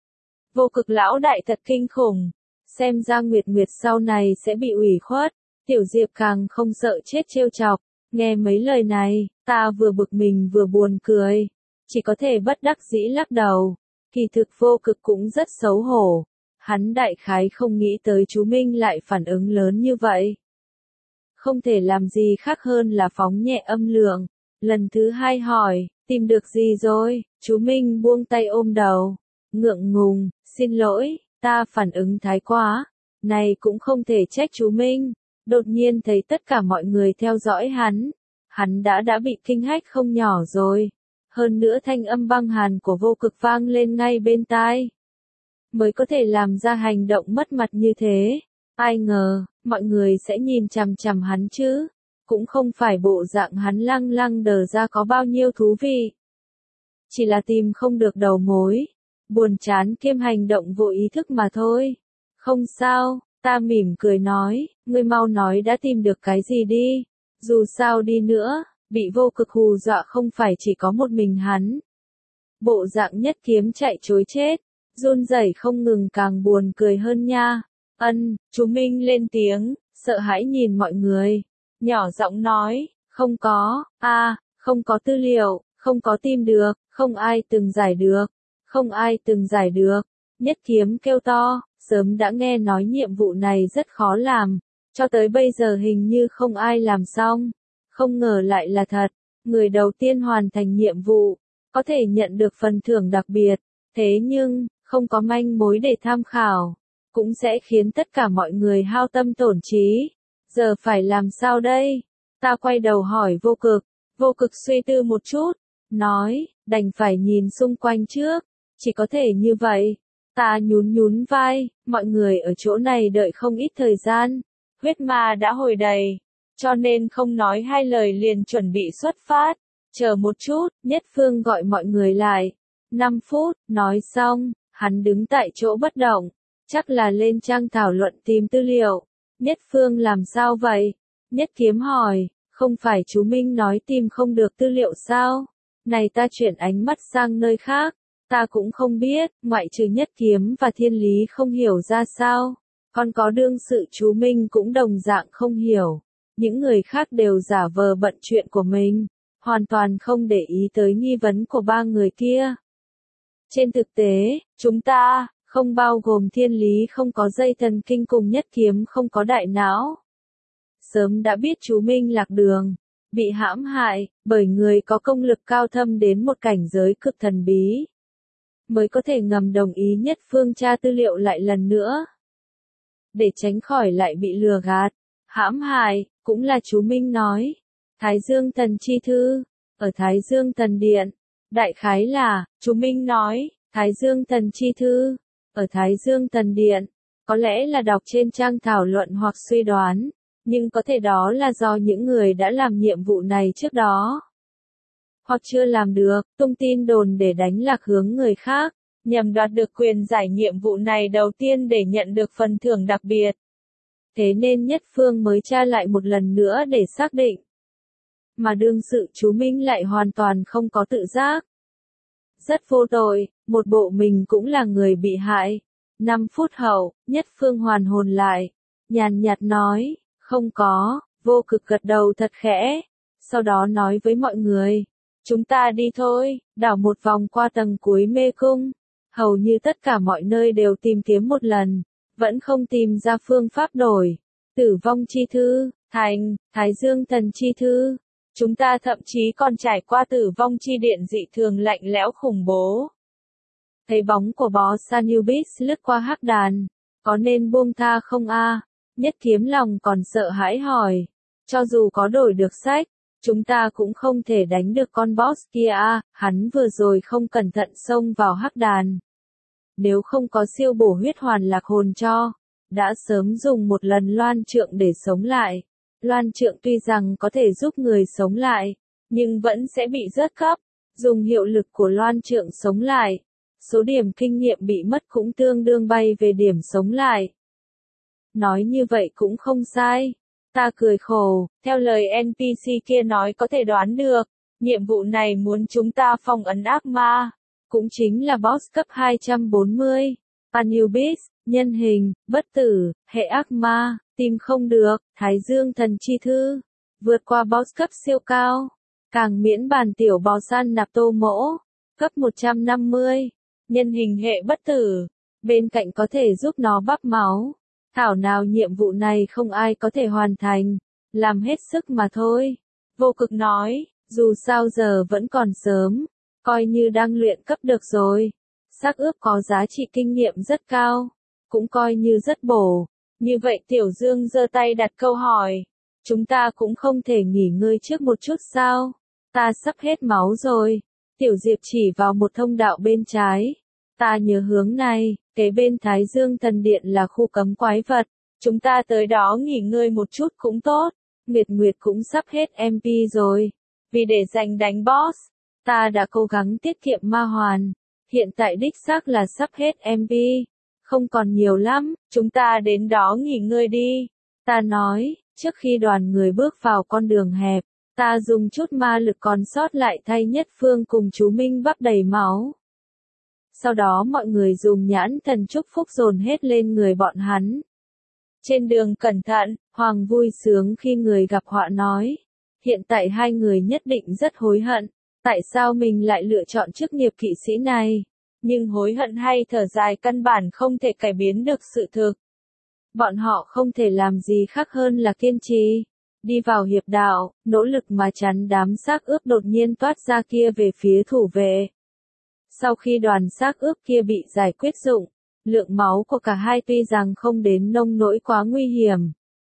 Vô Cực lão đại thật kinh khủng. Xem ra Nguyệt Nguyệt sau này sẽ bị ủy khuất. Tiểu Diệp càng không sợ chết trêu chọc. Nghe mấy lời này, ta vừa bực mình vừa buồn cười. Chỉ có thể bất đắc dĩ lắc đầu. Kỳ thực Vô Cực cũng rất xấu hổ. Hắn đại khái không nghĩ tới chú Minh lại phản ứng lớn như vậy. Không thể làm gì khác hơn là phóng nhẹ âm lượng. Lần thứ hai hỏi, tìm được gì rồi? Chú Minh buông tay ôm đầu. Ngượng ngùng, xin lỗi, ta phản ứng thái quá. Này cũng không thể trách chú Minh. Đột nhiên thấy tất cả mọi người theo dõi hắn. Hắn đã đã bị kinh hách không nhỏ rồi. Hơn nữa thanh âm băng hàn của Vô Cực vang lên ngay bên tai. Mới có thể làm ra hành động mất mặt như thế. Ai ngờ, mọi người sẽ nhìn chằm chằm hắn chứ. Cũng không phải bộ dạng hắn lăng lăng đờ ra có bao nhiêu thú vị. Chỉ là tìm không được đầu mối. Buồn chán kiêm hành động vô ý thức mà thôi. Không sao, ta mỉm cười nói, ngươi mau nói đã tìm được cái gì đi. Dù sao đi nữa, bị Vô Cực hù dọa không phải chỉ có một mình hắn. Bộ dạng Nhất Kiếm chạy trối chết. Run rẩy không ngừng càng buồn cười hơn nha. Ân, chú Minh lên tiếng, sợ hãi nhìn mọi người. Nhỏ giọng nói, không có, a, à, không có tư liệu, không có tìm được, không ai từng giải được, không ai từng giải được. Nhất Kiếm kêu to, sớm đã nghe nói nhiệm vụ này rất khó làm, cho tới bây giờ hình như không ai làm xong. Không ngờ lại là thật, người đầu tiên hoàn thành nhiệm vụ, có thể nhận được phần thưởng đặc biệt. Thế nhưng, không có manh mối để tham khảo, cũng sẽ khiến tất cả mọi người hao tâm tổn trí. Giờ phải làm sao đây? Ta quay đầu hỏi Vô Cực. Vô Cực suy tư một chút, nói, đành phải nhìn xung quanh trước. Chỉ có thể như vậy. Ta nhún nhún vai, mọi người ở chỗ này đợi không ít thời gian. Huyết ma đã hồi đầy, cho nên không nói hai lời liền chuẩn bị xuất phát. Chờ một chút, Nhất Phương gọi mọi người lại. năm phút, nói xong, hắn đứng tại chỗ bất động. Chắc là lên trang thảo luận tìm tư liệu. Nhất Phương làm sao vậy? Nhất Kiếm hỏi, không phải chú Minh nói tìm không được tư liệu sao? Này ta chuyển ánh mắt sang nơi khác. Ta cũng không biết, ngoại trừ Nhất Kiếm và Thiên Lý không hiểu ra sao. Còn có đương sự chú Minh cũng đồng dạng không hiểu. Những người khác đều giả vờ bận chuyện của mình. Hoàn toàn không để ý tới nghi vấn của ba người kia. Trên thực tế, chúng ta, không bao gồm Thiên Lý không có dây thần kinh cùng Nhất Kiếm không có đại não. Sớm đã biết chú Minh lạc đường, bị hãm hại, bởi người có công lực cao thâm đến một cảnh giới cực thần bí. Mới có thể ngầm đồng ý Nhất Phương tra tư liệu lại lần nữa. Để tránh khỏi lại bị lừa gạt, hãm hại, cũng là chú Minh nói. Thái Dương Thần Chi Thư, ở Thái Dương Thần Điện. Đại khái là, chú Minh nói, Thái Dương Thần Chi Thư, ở Thái Dương Thần Điện, có lẽ là đọc trên trang thảo luận hoặc suy đoán, nhưng có thể đó là do những người đã làm nhiệm vụ này trước đó. Hoặc chưa làm được, tung tin đồn để đánh lạc hướng người khác, nhằm đoạt được quyền giải nhiệm vụ này đầu tiên để nhận được phần thưởng đặc biệt. Thế nên Nhất Phương mới tra lại một lần nữa để xác định. Mà đương sự chú Minh lại hoàn toàn không có tự giác. Rất vô tội, một bộ mình cũng là người bị hại. Năm phút hậu, Nhất Phương hoàn hồn lại, nhàn nhạt nói, không có, Vô Cực gật đầu thật khẽ, sau đó nói với mọi người, chúng ta đi thôi, đảo một vòng qua tầng cuối mê cung. Hầu như tất cả mọi nơi đều tìm kiếm một lần, vẫn không tìm ra phương pháp đổi. Tử vong chi thư, thành, Thái Dương Thần Chi Thư. Chúng ta thậm chí còn trải qua tử vong chi điện dị thường lạnh lẽo khủng bố. Thấy bóng của boss Anubis lướt qua hắc đàn, có nên buông tha không a? Nhất Kiếm lòng còn sợ hãi hỏi, cho dù có đổi được sách, chúng ta cũng không thể đánh được con boss kia a, hắn vừa rồi không cẩn thận xông vào hắc đàn. Nếu không có siêu bổ huyết hoàn lạc hồn cho, đã sớm dùng một lần loan trượng để sống lại. Loan trượng tuy rằng có thể giúp người sống lại, nhưng vẫn sẽ bị rớt cấp. Dùng hiệu lực của loan trượng sống lại, số điểm kinh nghiệm bị mất cũng tương đương bay về điểm sống lại. Nói như vậy cũng không sai. Ta cười khổ, theo lời en pê xê kia nói có thể đoán được, nhiệm vụ này muốn chúng ta phong ấn ác ma, cũng chính là boss cấp hai trăm bốn mươi. Anubis, nhân hình, bất tử, hệ ác ma, tìm không được, Thái Dương Thần Chi Thư, vượt qua boss cấp siêu cao, càng miễn bàn tiểu bò săn nạp tô mỗ, cấp một trăm năm mươi, nhân hình hệ bất tử, bên cạnh có thể giúp nó bắp máu. Thảo nào nhiệm vụ này không ai có thể hoàn thành, làm hết sức mà thôi. Vô Cực nói, dù sao giờ vẫn còn sớm, coi như đang luyện cấp được rồi. Xác ướp có giá trị kinh nghiệm rất cao, cũng coi như rất bổ. Như vậy Tiểu Dương giơ tay đặt câu hỏi, chúng ta cũng không thể nghỉ ngơi trước một chút sao? Ta sắp hết máu rồi. Tiểu Diệp chỉ vào một thông đạo bên trái. Ta nhớ hướng này, kế bên Thái Dương Thần Điện là khu cấm quái vật. Chúng ta tới đó nghỉ ngơi một chút cũng tốt. Nguyệt Nguyệt cũng sắp hết em pê rồi. Vì để dành đánh boss, ta đã cố gắng tiết kiệm ma hoàn. Hiện tại đích xác là sắp hết em pê. Không còn nhiều lắm, chúng ta đến đó nghỉ ngơi đi. Ta nói, trước khi đoàn người bước vào con đường hẹp, ta dùng chút ma lực còn sót lại thay Nhất Phương cùng chú Minh bắp đầy máu. Sau đó mọi người dùng nhãn thần chúc phúc dồn hết lên người bọn hắn. Trên đường cẩn thận, Hoàng vui sướng khi người gặp họa nói. Hiện tại hai người nhất định rất hối hận. Tại sao mình lại lựa chọn chức nghiệp kỵ sĩ này? Nhưng hối hận hay thở dài căn bản không thể cải biến được sự thực. Bọn họ không thể làm gì khác hơn là kiên trì. Đi vào hiệp đạo, nỗ lực mà chắn đám xác ướp đột nhiên toát ra kia về phía thủ vệ. Sau khi đoàn xác ướp kia bị giải quyết dụng, lượng máu của cả hai tuy rằng không đến nông nỗi quá nguy hiểm.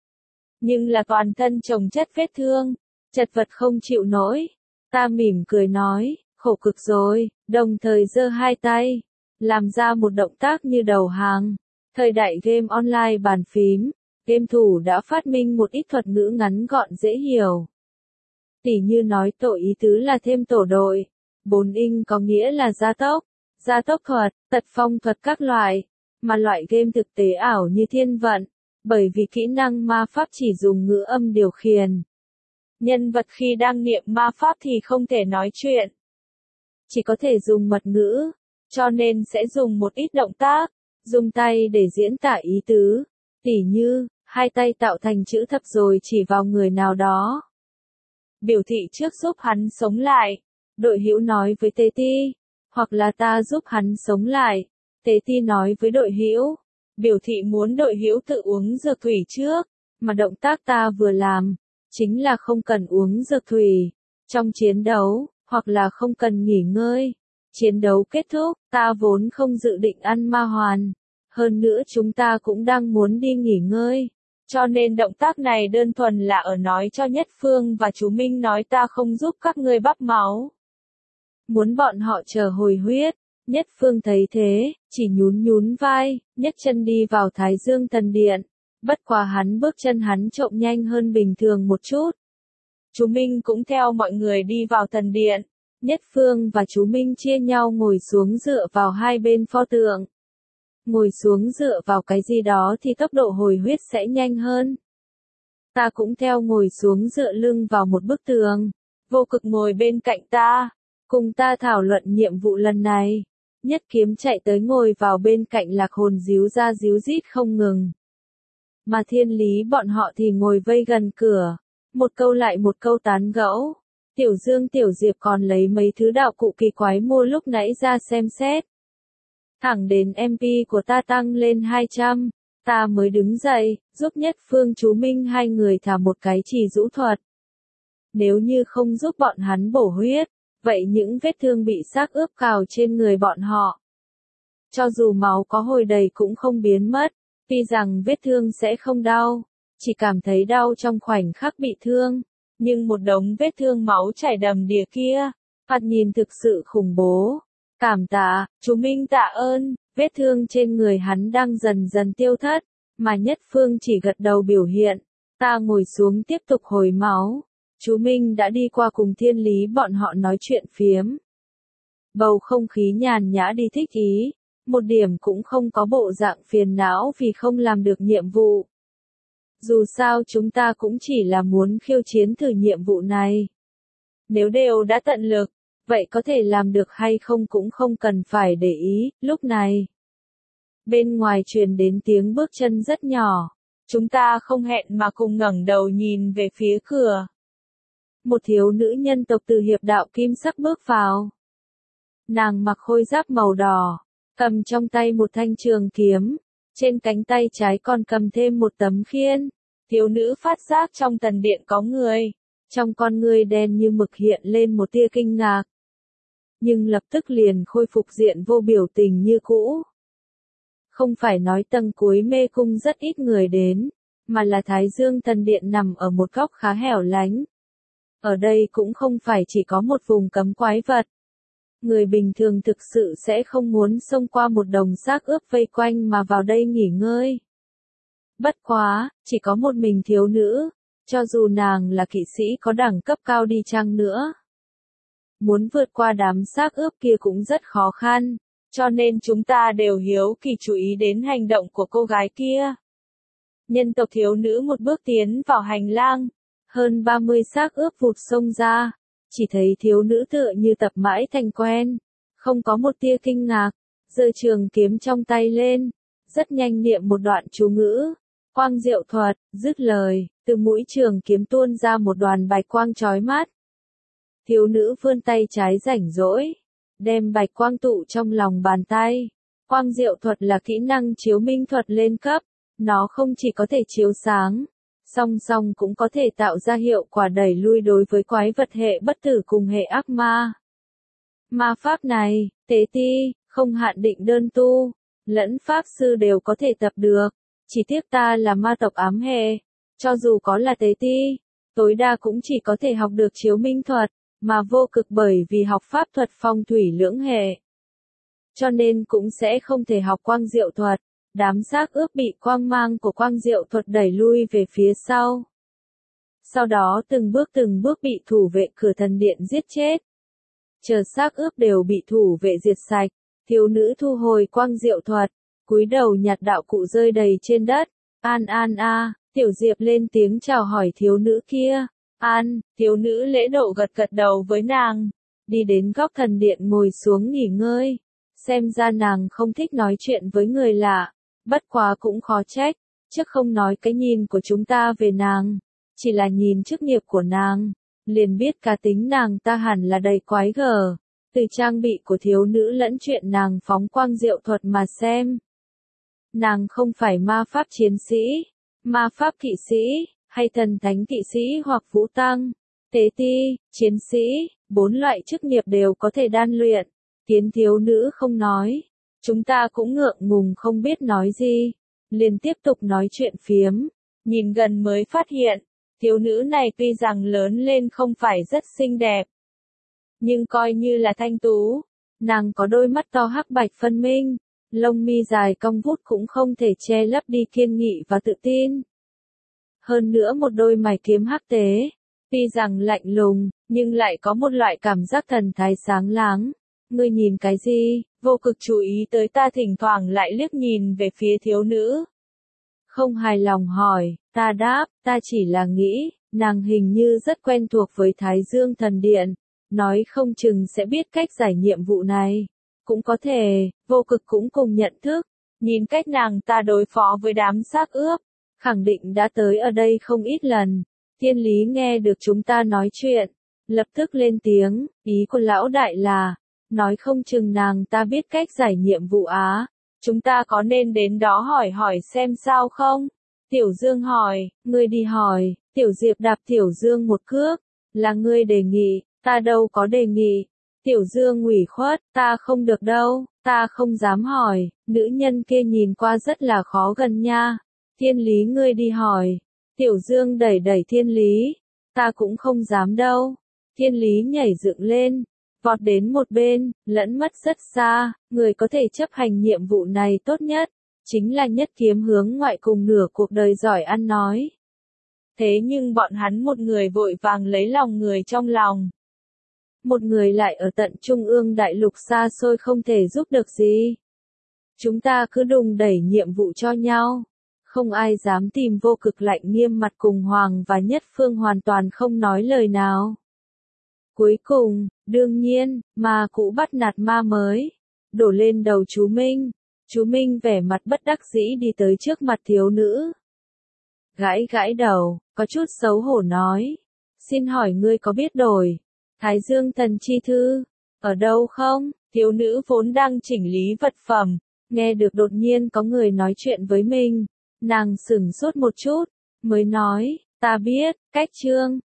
Nhưng là toàn thân chồng chất vết thương, chật vật không chịu nổi. Ta mỉm cười nói, khổ cực rồi, đồng thời giơ hai tay, làm ra một động tác như đầu hàng. Thời đại game online bàn phím, game thủ đã phát minh một ít thuật ngữ ngắn gọn dễ hiểu. Tỉ như nói tội ý tứ là thêm tổ đội, bốn inch có nghĩa là gia tốc, gia tốc thuật, tật phong thuật các loại, mà loại game thực tế ảo như thiên vận, bởi vì kỹ năng ma pháp chỉ dùng ngữ âm điều khiển. Nhân vật khi đang niệm ma pháp thì không thể nói chuyện, chỉ có thể dùng mật ngữ, cho nên sẽ dùng một ít động tác, dùng tay để diễn tả ý tứ, tỉ như, hai tay tạo thành chữ thập rồi chỉ vào người nào đó. Biểu thị trước giúp hắn sống lại, đội hữu nói với Tế Ti, hoặc là ta giúp hắn sống lại, Tế Ti nói với đội hữu, biểu thị muốn đội hữu tự uống dược thủy trước, mà động tác ta vừa làm, chính là không cần uống dược thủy, trong chiến đấu, hoặc là không cần nghỉ ngơi. Chiến đấu kết thúc, ta vốn không dự định ăn ma hoàn, hơn nữa chúng ta cũng đang muốn đi nghỉ ngơi. Cho nên động tác này đơn thuần là ở nói cho Nhất Phương và chú Minh nói ta không giúp các ngươi bắp máu. Muốn bọn họ chờ hồi huyết. Nhất Phương thấy thế, chỉ nhún nhún vai, nhấc chân đi vào Thái Dương Thần Điện. Bất quá hắn bước chân hắn trộm nhanh hơn bình thường một chút. Chú Minh cũng theo mọi người đi vào thần điện. Nhất Phương và chú Minh chia nhau ngồi xuống dựa vào hai bên pho tượng. Ngồi xuống dựa vào cái gì đó thì tốc độ hồi huyết sẽ nhanh hơn. Ta cũng theo ngồi xuống dựa lưng vào một bức tường. Vô Cực ngồi bên cạnh ta, cùng ta thảo luận nhiệm vụ lần này. Nhất Kiếm chạy tới ngồi vào bên cạnh Lạc Hồn díu ra díu dít không ngừng. Mà Thiên Lý bọn họ thì ngồi vây gần cửa. Một câu lại một câu tán gẫu. Tiểu Dương Tiểu Diệp còn lấy mấy thứ đạo cụ kỳ quái mua lúc nãy ra xem xét. Thẳng đến em pê của ta tăng lên hai trăm, ta mới đứng dậy, giúp Nhất Phương chú Minh hai người thả một cái chỉ rũ thuật. Nếu như không giúp bọn hắn bổ huyết, vậy những vết thương bị xác ướp cào trên người bọn họ, cho dù máu có hồi đầy cũng không biến mất, tuy rằng vết thương sẽ không đau, chỉ cảm thấy đau trong khoảnh khắc bị thương, nhưng một đống vết thương máu chảy đầm đìa kia, thoạt nhìn thực sự khủng bố. Cảm tạ, chú Minh tạ ơn, vết thương trên người hắn đang dần dần tiêu thất, mà Nhất Phương chỉ gật đầu biểu hiện. Ta ngồi xuống tiếp tục hồi máu. Chú Minh đã đi qua cùng Thiên Lý bọn họ nói chuyện phiếm. Bầu không khí nhàn nhã đi thích ý, một điểm cũng không có bộ dạng phiền não vì không làm được nhiệm vụ. Dù sao chúng ta cũng chỉ là muốn khiêu chiến thử nhiệm vụ này. Nếu đều đã tận lực, vậy có thể làm được hay không cũng không cần phải để ý, lúc này. Bên ngoài truyền đến tiếng bước chân rất nhỏ, chúng ta không hẹn mà cùng ngẩng đầu nhìn về phía cửa. Một thiếu nữ nhân tộc từ hiệp đạo kim sắc bước vào. Nàng mặc khôi giáp màu đỏ, cầm trong tay một thanh trường kiếm, trên cánh tay trái còn cầm thêm một tấm khiên. Thiếu nữ phát giác trong thần điện có người, trong con ngươi đen như mực hiện lên một tia kinh ngạc. Nhưng lập tức liền khôi phục diện vô biểu tình như cũ. Không phải nói tầng cuối mê cung rất ít người đến, mà là Thái Dương Thần Điện nằm ở một góc khá hẻo lánh. Ở đây cũng không phải chỉ có một vùng cấm quái vật. Người bình thường thực sự sẽ không muốn xông qua một đồng xác ướp vây quanh mà vào đây nghỉ ngơi. Bất quá, chỉ có một mình thiếu nữ, cho dù nàng là kỵ sĩ có đẳng cấp cao đi chăng nữa. Muốn vượt qua đám xác ướp kia cũng rất khó khăn, cho nên chúng ta đều hiếu kỳ chú ý đến hành động của cô gái kia. Nhân tộc thiếu nữ một bước tiến vào hành lang, hơn ba mươi xác ướp vụt xông ra, chỉ thấy thiếu nữ tựa như tập mãi thành quen, không có một tia kinh ngạc, giơ trường kiếm trong tay lên, rất nhanh niệm một đoạn chú ngữ, quang diệu thuật, dứt lời, từ mũi trường kiếm tuôn ra một đoàn bạch quang chói mắt. Thiếu nữ vươn tay trái rảnh rỗi, đem bạch quang tụ trong lòng bàn tay. Quang diệu thuật là kỹ năng chiếu minh thuật lên cấp, nó không chỉ có thể chiếu sáng, song song cũng có thể tạo ra hiệu quả đẩy lui đối với quái vật hệ bất tử cùng hệ ác ma. Ma pháp này, tế ti, không hạn định đơn tu, lẫn pháp sư đều có thể tập được, chỉ tiếc ta là ma tộc ám hệ, cho dù có là tế ti, tối đa cũng chỉ có thể học được chiếu minh thuật, mà Vô Cực bởi vì học pháp thuật phong thủy lưỡng hệ. Cho nên cũng sẽ không thể học quang diệu thuật, đám xác ướp bị quang mang của quang diệu thuật đẩy lui về phía sau. Sau đó từng bước từng bước bị thủ vệ cửa thần điện giết chết. Chờ xác ướp đều bị thủ vệ diệt sạch, thiếu nữ thu hồi quang diệu thuật, cúi đầu nhặt đạo cụ rơi đầy trên đất. An an a, Tiểu Diệp lên tiếng chào hỏi thiếu nữ kia. An, thiếu nữ lễ độ gật gật đầu với nàng, đi đến góc thần điện ngồi xuống nghỉ ngơi. Xem ra nàng không thích nói chuyện với người lạ, bất quá cũng khó trách, chứ không nói cái nhìn của chúng ta về nàng, chỉ là nhìn chức nghiệp của nàng, liền biết cá tính nàng ta hẳn là đầy quái gở, từ trang bị của thiếu nữ lẫn chuyện nàng phóng quang diệu thuật mà xem. Nàng không phải ma pháp chiến sĩ, ma pháp kỵ sĩ, hay thần thánh kỵ sĩ hoặc vũ tăng, tế ti, chiến sĩ, bốn loại chức nghiệp đều có thể đan luyện. Kiến thiếu nữ không nói, chúng ta cũng ngượng ngùng không biết nói gì, liền tiếp tục nói chuyện phiếm. Nhìn gần mới phát hiện, thiếu nữ này tuy rằng lớn lên không phải rất xinh đẹp, nhưng coi như là thanh tú. Nàng có đôi mắt to hắc bạch phân minh, lông mi dài cong vút cũng không thể che lấp đi kiên nghị và tự tin. Hơn nữa một đôi mày kiếm hắc tế, tuy rằng lạnh lùng, nhưng lại có một loại cảm giác thần thái sáng láng. Ngươi nhìn cái gì? Vô Cực chú ý tới ta, thỉnh thoảng lại liếc nhìn về phía thiếu nữ. Không hài lòng hỏi, ta đáp, ta chỉ là nghĩ, nàng hình như rất quen thuộc với Thái Dương Thần Điện, nói không chừng sẽ biết cách giải nhiệm vụ này. Cũng có thể, Vô Cực cũng cùng nhận thức, nhìn cách nàng ta đối phó với đám xác ướp, khẳng định đã tới ở đây không ít lần. Thiên Lý nghe được chúng ta nói chuyện, lập tức lên tiếng, ý của lão đại là, nói không chừng nàng ta biết cách giải nhiệm vụ á, chúng ta có nên đến đó hỏi hỏi xem sao không? Tiểu Dương hỏi, ngươi đi hỏi. Tiểu Diệp đạp Tiểu Dương một cước, là ngươi đề nghị, ta đâu có đề nghị. Tiểu Dương ủy khuất, ta không được đâu, ta không dám hỏi, nữ nhân kia nhìn qua rất là khó gần nha. Thiên Lý ngươi đi hỏi. Tiểu Dương đẩy đẩy Thiên Lý, ta cũng không dám đâu. Thiên Lý nhảy dựng lên, vọt đến một bên, lẫn mất rất xa. Người có thể chấp hành nhiệm vụ này tốt nhất, chính là Nhất Kiếm hướng ngoại cùng nửa cuộc đời giỏi ăn nói. Thế nhưng bọn hắn một người vội vàng lấy lòng người trong lòng, một người lại ở tận trung ương đại lục xa xôi không thể giúp được gì. Chúng ta cứ đùng đẩy nhiệm vụ cho nhau. Không ai dám tìm Vô Cực lạnh nghiêm mặt cùng Hoàng và Nhất Phương hoàn toàn không nói lời nào. Cuối cùng, đương nhiên, ma cũ bắt nạt ma mới, đổ lên đầu chú Minh. Chú Minh vẻ mặt bất đắc dĩ đi tới trước mặt thiếu nữ. Gãi gãi đầu, có chút xấu hổ nói. Xin hỏi ngươi có biết đổi Thái Dương Thần Chi Thư ở đâu không? Thiếu nữ vốn đang chỉnh lý vật phẩm, nghe được đột nhiên có người nói chuyện với mình. Nàng sửng sốt một chút, mới nói, ta biết, cách chương,